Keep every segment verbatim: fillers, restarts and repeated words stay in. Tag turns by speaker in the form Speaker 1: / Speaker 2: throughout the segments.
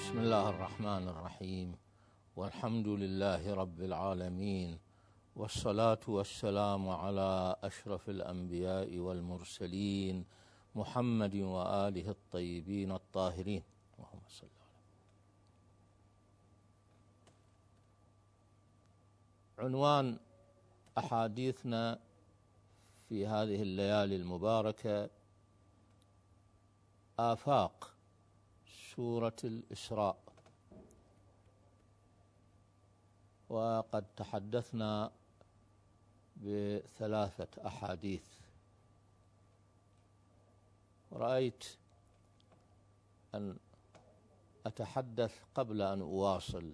Speaker 1: بسم الله الرحمن الرحيم، والحمد لله رب العالمين، والصلاة والسلام على أشرف الأنبياء والمرسلين محمد وآله الطيبين الطاهرين. اللهم صل على. عنوان أحاديثنا في هذه الليالي المباركة آفاق سورة الإسراء. وقد تحدثنا بثلاثة أحاديث، رأيت أن أتحدث قبل أن أواصل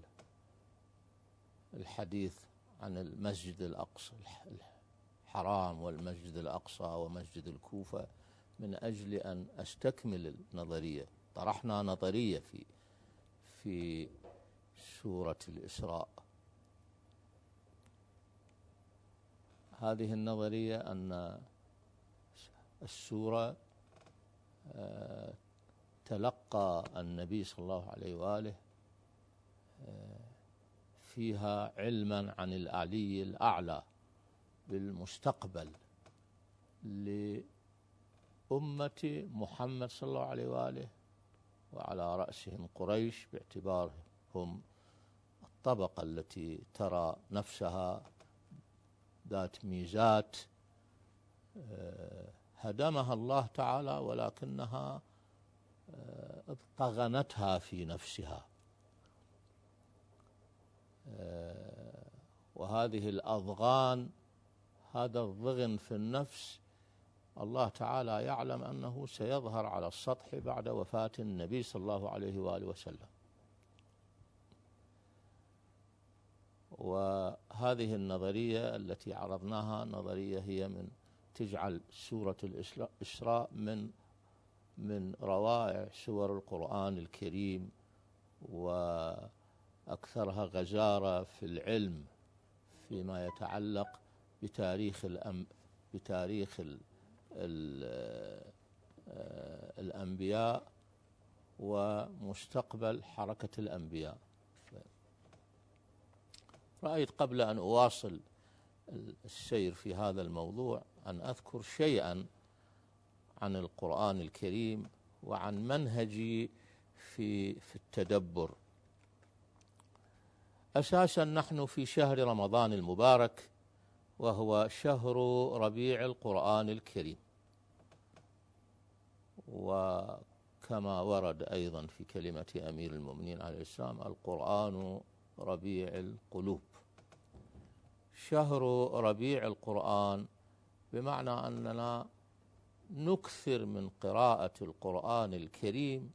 Speaker 1: الحديث عن المسجد الأقصى الحرام والمسجد الأقصى ومسجد الكوفة من أجل أن أستكمل النظرية. طرحنا نظرية في في سورة الإسراء. هذه النظرية أن السورة تلقى النبي صلى الله عليه وآله فيها علما عن العلي الأعلى بالمستقبل لأمة محمد صلى الله عليه وآله، وعلى رأسهم قريش باعتبارهم الطبقة التي ترى نفسها ذات ميزات هدمها الله تعالى ولكنها طغنتها في نفسها. وهذه الأضغان، هذا الضغن في النفس، الله تعالى يعلم أنه سيظهر على السطح بعد وفاة النبي صلى الله عليه وآله وسلم. وهذه النظرية التي عرضناها نظرية هي من تجعل سورة الإسراء من من روائع سور القرآن الكريم وأكثرها غزارة في العلم فيما يتعلق بتاريخ الأم بتاريخ ال الأنبياء ومستقبل حركة الأنبياء. رأيت قبل أن أواصل السير في هذا الموضوع أن أذكر شيئا عن القرآن الكريم وعن منهجي في في التدبر. أساسا نحن في شهر رمضان المبارك، وهو شهر ربيع القرآن الكريم، وكما ورد أيضا في كلمة أمير المؤمنين عليه السلام: القرآن ربيع القلوب. شهر ربيع القرآن بمعنى أننا نكثر من قراءة القرآن الكريم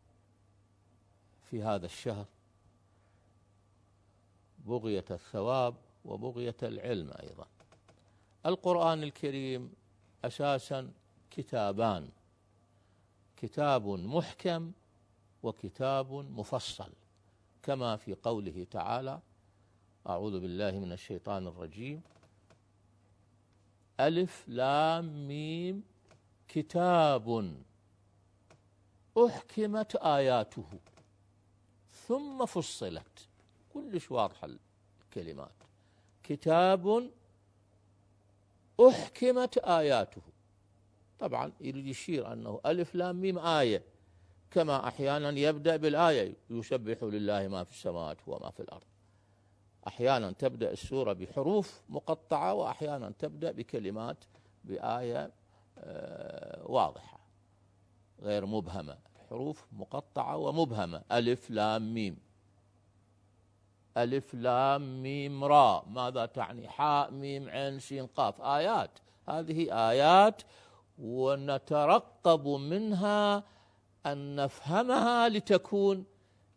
Speaker 1: في هذا الشهر بغية الثواب وبغية العلم أيضا. القرآن الكريم أساسا كتابان: كتاب محكم وكتاب مفصل، كما في قوله تعالى: أعوذ بالله من الشيطان الرجيم، ألف لام ميم كتاب أحكمت آياته ثم فصلت. كلش واضحة الكلمات. كتاب أحكمت آياته، طبعا يريد يشير أنه ألف لام ميم آية، كما أحيانا يبدأ بالآية: يسبح لله ما في السماوات وما في الأرض. أحيانا تبدأ السورة بحروف مقطعة، وأحيانا تبدأ بكلمات بآية واضحة غير مبهمة. حروف مقطعة ومبهمة: ألف لام ميم، ألف لام ميم راء، ماذا تعني؟ حاء ميم عين سين قاف. آيات، هذه آيات، ونترقب منها أن نفهمها لتكون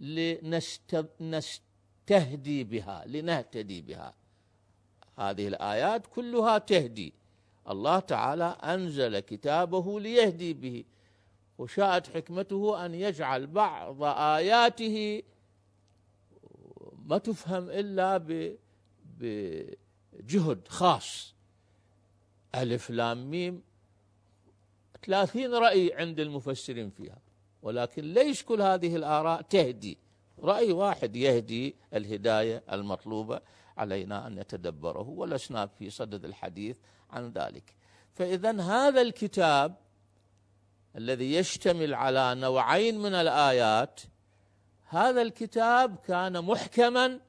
Speaker 1: لنستهدي بها، لنهتدي بها. هذه الآيات كلها تهدي. الله تعالى أنزل كتابه ليهدي به، وشاءت حكمته أن يجعل بعض آياته ما تفهم إلا بجهد خاص. ألف لام ميم ثلاثين رأي عند المفسرين فيها، ولكن ليش كل هذه الآراء تهدي؟ رأي واحد يهدي الهداية المطلوبة، علينا أن نتدبره، ولسنا في صدد الحديث عن ذلك. فإذا هذا الكتاب الذي يشتمل على نوعين من الآيات، هذا الكتاب كان محكما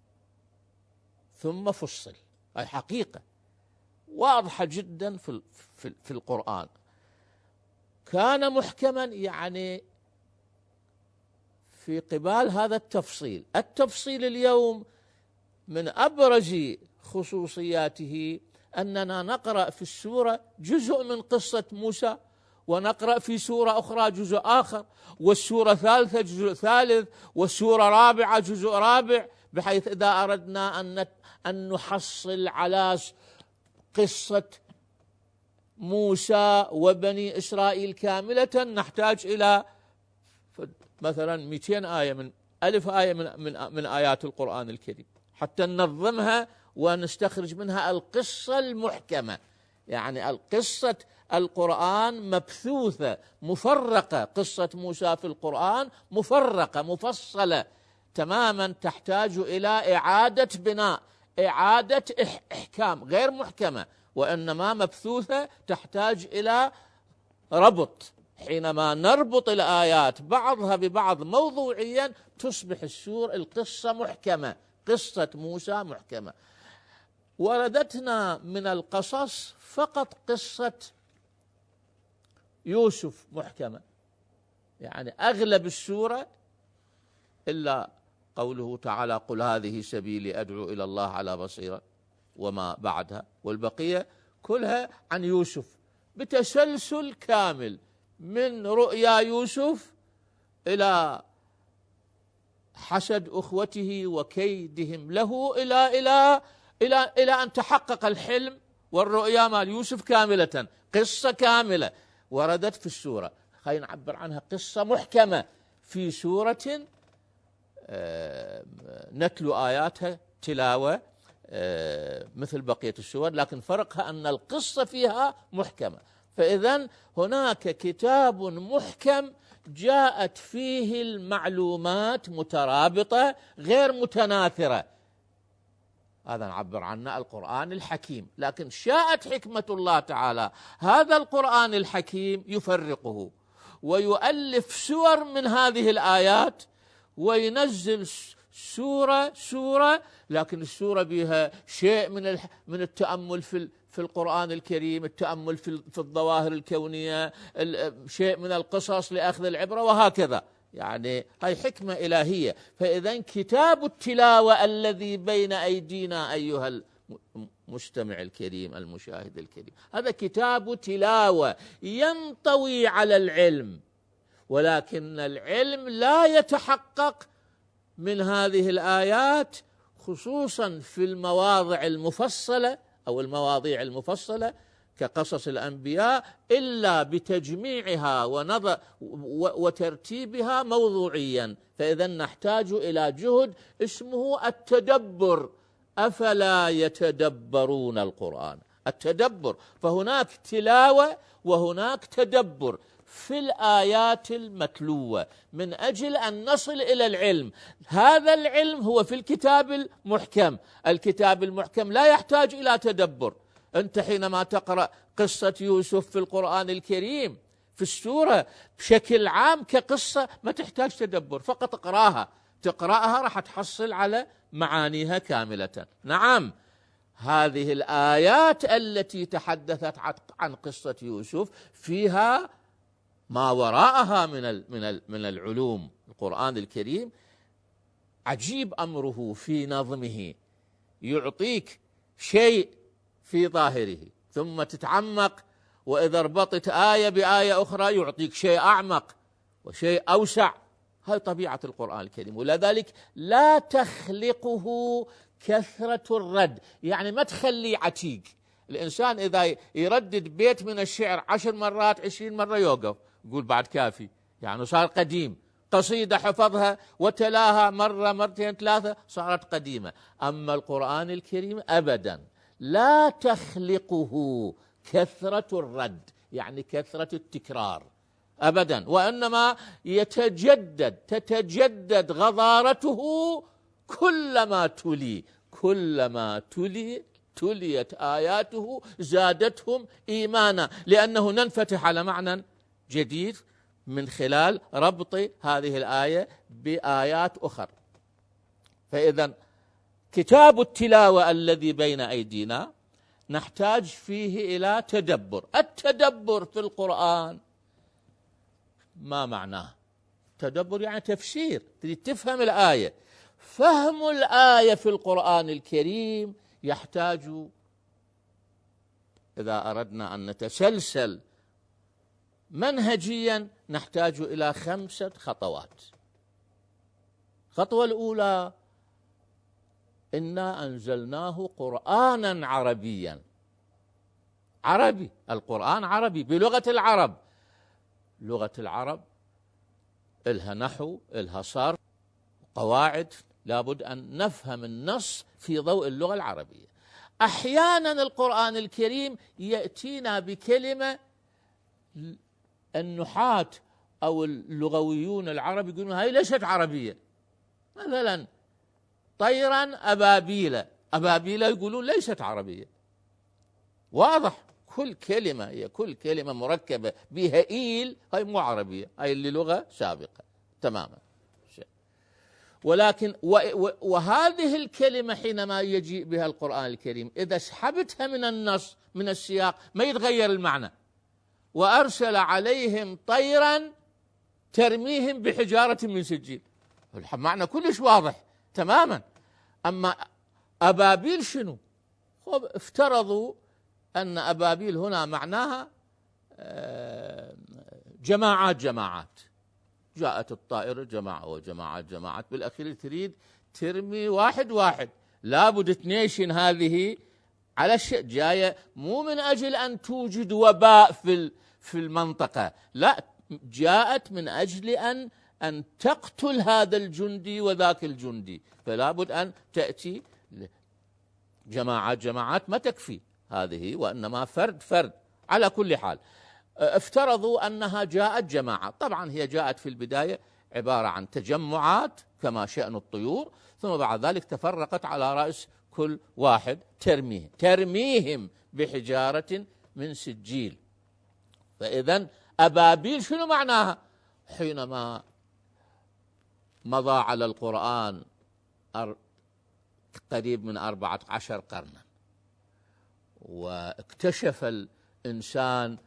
Speaker 1: ثم فصل، أي حقيقة واضحة جدا في في القرآن. كان محكما يعني في قبال هذا التفصيل. التفصيل اليوم من أبرز خصوصياته أننا نقرأ في السورة جزء من قصة موسى، ونقرأ في سورة أخرى جزء آخر، والسورة ثالثة جزء ثالث، والسورة رابعة جزء رابع، بحيث إذا أردنا أن أن نحصل على قصة موسى وبني إسرائيل كاملة نحتاج إلى مثلا مئتين آية من ألف آية من, من, من آيات القرآن الكريم حتى ننظمها ونستخرج منها القصة المحكمة. يعني القصة القرآن مبثوثة مفرقة، قصة موسى في القرآن مفرقة مفصلة تماما، تحتاج إلى إعادة بناء، إعادة إحكام، غير محكمة وإنما مبثوثة، تحتاج إلى ربط. حينما نربط الآيات بعضها ببعض موضوعيا تصبح السور القصة محكمة، قصة موسى محكمة. وردتنا من القصص فقط قصة يوسف محكمة، يعني أغلب السورة إلا قوله تعالى قل هذه سبيلي أدعو إلى الله على بصيرة وما بعدها، والبقية كلها عن يوسف بتسلسل كامل من رؤيا يوسف إلى حسد أخوته وكيدهم له إلى إلى إلى إلى أن تحقق الحلم والرؤيا مال يوسف كاملة، قصة كاملة وردت في السورة. خلينا نعبر عنها قصة محكمة في سورة نتلو آياتها تلاوة مثل بقية السور، لكن فرقها أن القصة فيها محكمة. فإذن هناك كتاب محكم جاءت فيه المعلومات مترابطة غير متناثرة، هذا نعبر عنه القرآن الحكيم. لكن شاءت حكمة الله تعالى هذا القرآن الحكيم يفرقه ويؤلف سور من هذه الآيات وينزل سورة سورة، لكن السورة بها شيء من من التأمل في في القرآن الكريم، التأمل في في الظواهر الكونية، شيء من القصص لأخذ العبرة، وهكذا. يعني هاي حكمة إلهية. فإذا كتاب التلاوة الذي بين أيدينا أيها المستمع الكريم المشاهد الكريم، هذا كتاب تلاوة ينطوي على العلم، ولكن العلم لا يتحقق من هذه الآيات خصوصا في المواضع المفصلة أو المواضيع المفصلة كقصص الأنبياء إلا بتجميعها ونظر وترتيبها موضوعيا. فإذا نحتاج إلى جهد اسمه التدبر. أفلا يتدبرون القرآن؟ التدبر، فهناك تلاوة وهناك تدبر في الآيات المتلوة من أجل أن نصل إلى العلم. هذا العلم هو في الكتاب المحكم. الكتاب المحكم لا يحتاج إلى تدبر. أنت حينما تقرأ قصة يوسف في القرآن الكريم في السورة بشكل عام كقصة ما تحتاج تدبر، فقط اقراها، تقرأها راح تحصل على معانيها كاملة. نعم، هذه الآيات التي تحدثت عن قصة يوسف فيها ما وراءها من من من العلوم. القرآن الكريم عجيب أمره في نظمه، يعطيك شيء في ظاهره ثم تتعمق، وإذا ربطت آية بآية أخرى يعطيك شيء أعمق وشيء أوسع. هاي طبيعة القرآن الكريم، ولذلك لا تخلقه كثرة الرد، يعني ما تخليه عتيق. الإنسان إذا يردد بيت من الشعر عشر مرات عشرين مرة يوقف، يقول بعد كافي، يعني صار قديم. قصيدة حفظها وتلاها مرة مرتين ثلاثة صارت قديمة. أما القرآن الكريم أبدا لا تخلقه كثرة الرد، يعني كثرة التكرار. أبدا، وإنما يتجدد تتجدد غضارته كلما تلي كلما تلي تليت آياته زادتهم إيمانا، لأنه ننفتح على معنى جديد من خلال ربط هذه الآية بآيات أخرى. فإذا كتاب التلاوة الذي بين أيدينا نحتاج فيه إلى تدبر. التدبر في القرآن ما معناه؟ تدبر يعني تفسير، تريد تفهم الآية. فهم الآية في القرآن الكريم يحتاج، إذا أردنا أن نتسلسل منهجيا، نحتاج إلى خمسة خطوات. الخطوة الأولى: إنا أنزلناه قرآنا عربيا. عربي، القرآن عربي بلغة العرب. لغة العرب إلها نحو، إلها صرف، قواعد، لابد أن نفهم النص في ضوء اللغة العربية. أحيانا القرآن الكريم يأتينا بكلمة النحاة أو اللغويون العرب يقولون هاي ليست عربية. مثلا طيرا أبابيل، أبابيل يقولون ليست عربية. واضح، كل كلمة هي كل كلمة مركبة بها إيل هاي مو عربية، هاي اللي لغة سابقة تماما. ولكن وهذه الكلمة حينما يجيء بها القرآن الكريم إذا سحبتها من النص من السياق ما يتغير المعنى. وأرسل عليهم طيرا ترميهم بحجارة من سجيل، المعنى كلش واضح تماما. أما أبابيل شنو؟ خب افترضوا أن أبابيل هنا معناها جماعات جماعات، جاءت الطائرة جماعة وجماعات جماعات، بالأخير تريد ترمي واحد واحد. لابد تنيشن هذه على الشيء جاية مو من أجل أن توجد وباء في في المنطقة، لا، جاءت من أجل أن أن تقتل هذا الجندي وذاك الجندي، فلا بد أن تأتي جماعات جماعات ما تكفي هذه، وإنما فرد فرد. على كل حال افترضوا أنها جاءت جماعة. طبعا هي جاءت في البداية عبارة عن تجمعات كما شأن الطيور، ثم بعد ذلك تفرقت على رأس كل واحد ترميهم ترميهم بحجارة من سجيل. فإذا أبابيل شنو معناها؟ حينما مضى على القرآن قريب من أربعة عشر قرنا، واكتشف الإنسان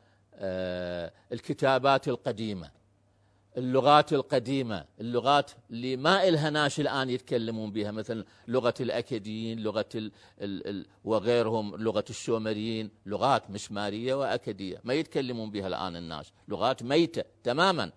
Speaker 1: الكتابات القديمة، اللغات القديمة، اللغات اللي ما إلها ناس الآن يتكلمون بها، مثل لغة الأكديين، لغة ال ال ال وغيرهم، لغة السومريين، لغات مسمارية وأكدية ما يتكلمون بها الآن الناس، لغات ميتة تماما.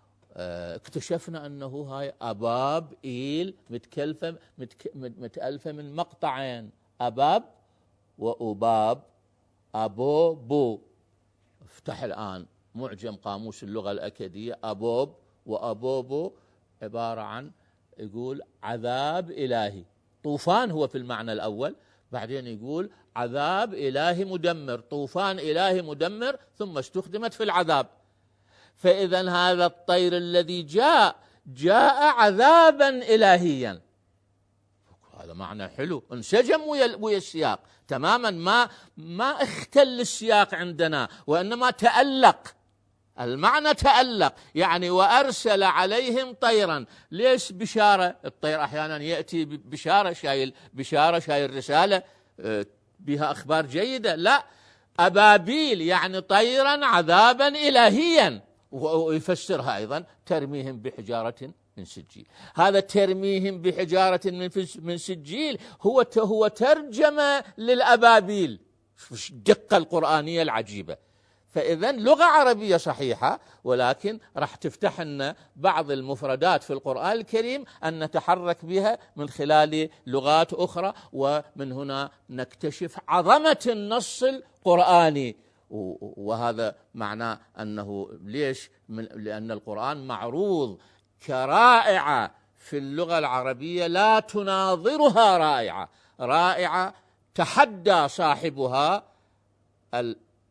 Speaker 1: اكتشفنا أنه هاي أباب إيل متكلفة متك متألفة من مقطعين، أباب وأباب، أبو بو. افتح الآن معجم قاموس اللغة الأكدية، أبوب وأبوبو عبارة عن، يقول عذاب إلهي، طوفان هو في المعنى الأول، بعدين يقول عذاب إلهي مدمر، طوفان إلهي مدمر، ثم استخدمت في العذاب. فإذا هذا الطير الذي جاء جاء عذابا إلهيا، هذا معنى حلو، انسجم ويا السياق تماما، ما ما اختل السياق عندنا، وإنما تألق المعنى، تألق يعني. وأرسل عليهم طيرا، ليش بشارة؟ الطير أحيانا يأتي بشارة، شايل بشارة، شايل رسالة بها أخبار جيدة، لا، أبابيل يعني طيرا عذابا إلهيا. ويفسرها أيضا ترميهم بحجارة من سجيل. هذا ترميهم بحجارة من سجيل هو هو ترجمة للأبابيل. الدقة القرآنية العجيبة. فإذا لغة عربية صحيحة، ولكن راح تفتح لنا بعض المفردات في القرآن الكريم أن نتحرك بها من خلال لغات أخرى، ومن هنا نكتشف عظمة النص القرآني. وهذا معناه أنه ليش؟ لأن القرآن معروض كرائعة في اللغة العربية لا تناظرها رائعة، رائعة تحدى صاحبها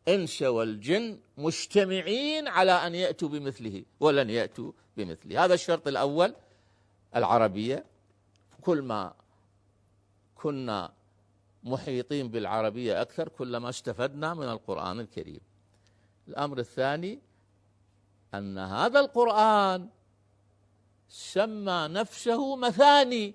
Speaker 1: الإنس والجن مجتمعين على أن يأتوا بمثله ولن يأتوا بمثله. هذا الشرط الأول، العربية. كل ما كنا محيطين بالعربية أكثر كلما استفدنا من القرآن الكريم. الأمر الثاني أن هذا القرآن سمى نفسه مثاني،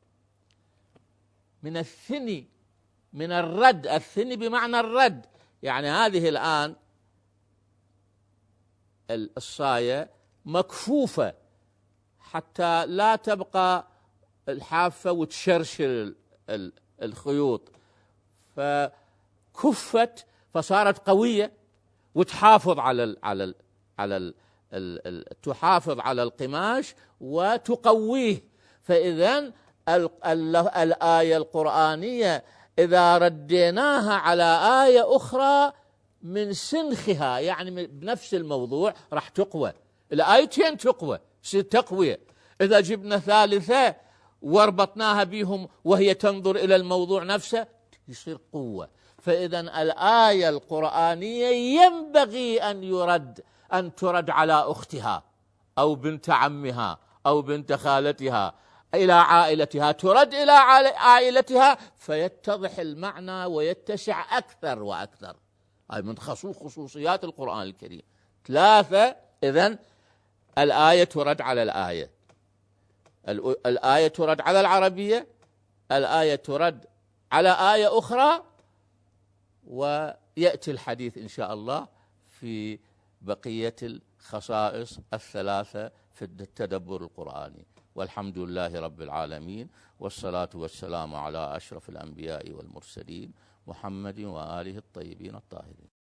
Speaker 1: من الثني، من الرد. الثني بمعنى الرد، يعني هذه الآن الصاية مكفوفة حتى لا تبقى الحافة وتشرشر الخيوط، فكفت فصارت قوية وتحافظ على ال على ال على ال ال ال تحافظ على القماش وتقويه. فإذا الآية القرآنية إذا رديناها على آية أخرى من سنخها، يعني بنفس الموضوع، راح تقوى الآيتين، تقوى، تصير تقوية. إذا جبنا ثالثة وربطناها بهم وهي تنظر إلى الموضوع نفسه، يصير قوة. فإذا الآية القرآنية ينبغي أن يرد أن ترد على أختها أو بنت عمها أو بنت خالتها إلى عائلتها، ترد إلى عائلتها فيتضح المعنى ويتسع أكثر وأكثر. هاي من خصوصيات القرآن الكريم. ثلاثة، إذن الآية ترد على الآية، الآية ترد على العربية، الآية ترد على آية أخرى، ويأتي الحديث إن شاء الله في بقية الخصائص الثلاثة في التدبر القرآني. والحمد لله رب العالمين، والصلاة والسلام على أشرف الأنبياء والمرسلين محمد وآله الطيبين الطاهرين.